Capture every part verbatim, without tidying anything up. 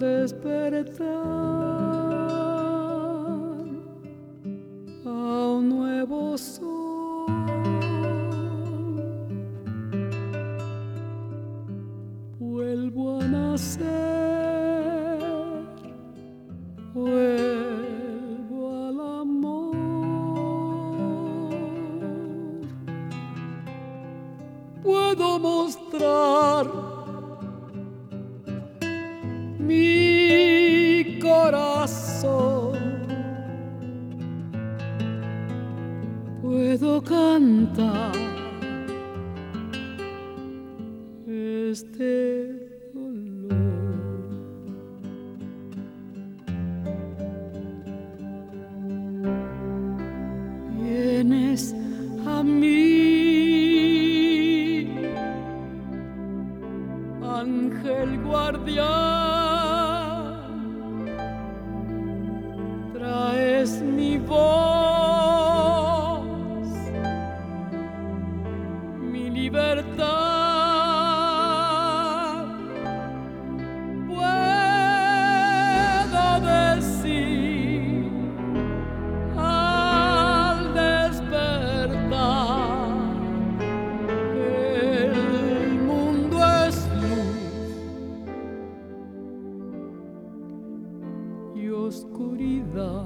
despertar a un nuevo sol, vuelvo a nacer, vuelvo al amor. Puedo mostrar mi corazón, puedo cantar este dolor. Vienes a mí, ángel guardián, traes mi voz, mi libertad. Puedo decir al despertar, el mundo es luz y oscuridad.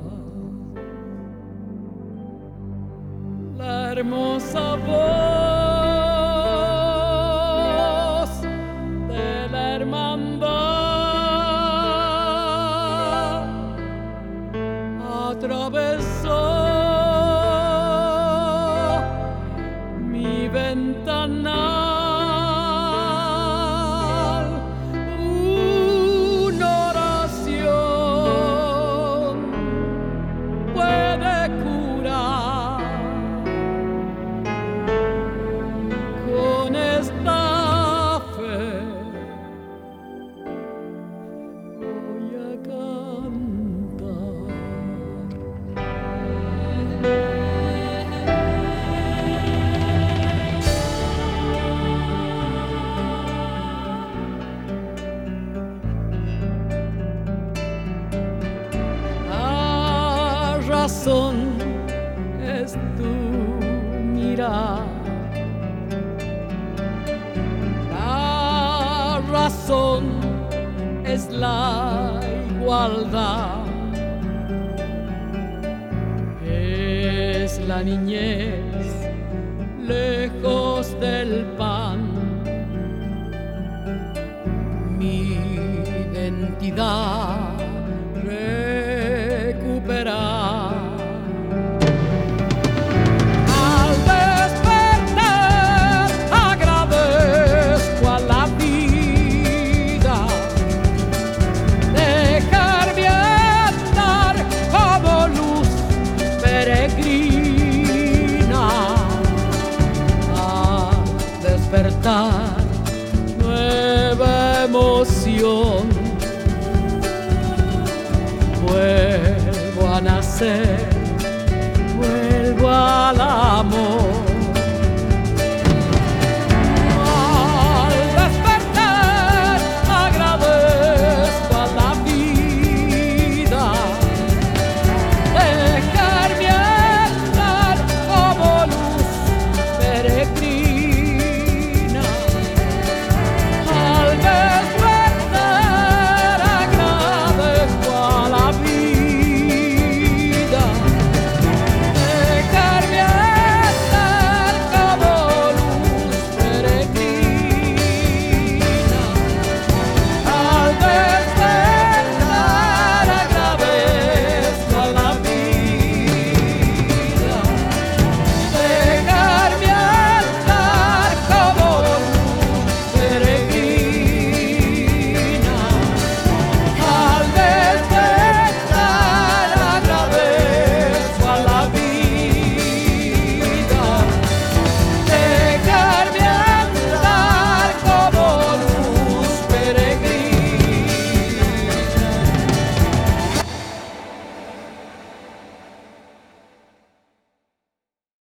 La hermosa voz de la hermandad atravesó mi ventanal. Una oración puede curar. Con esta fe voy a cantar. La razón es tu mirar, la razón es la igualdad, es la niñez lejos del pan, mi identidad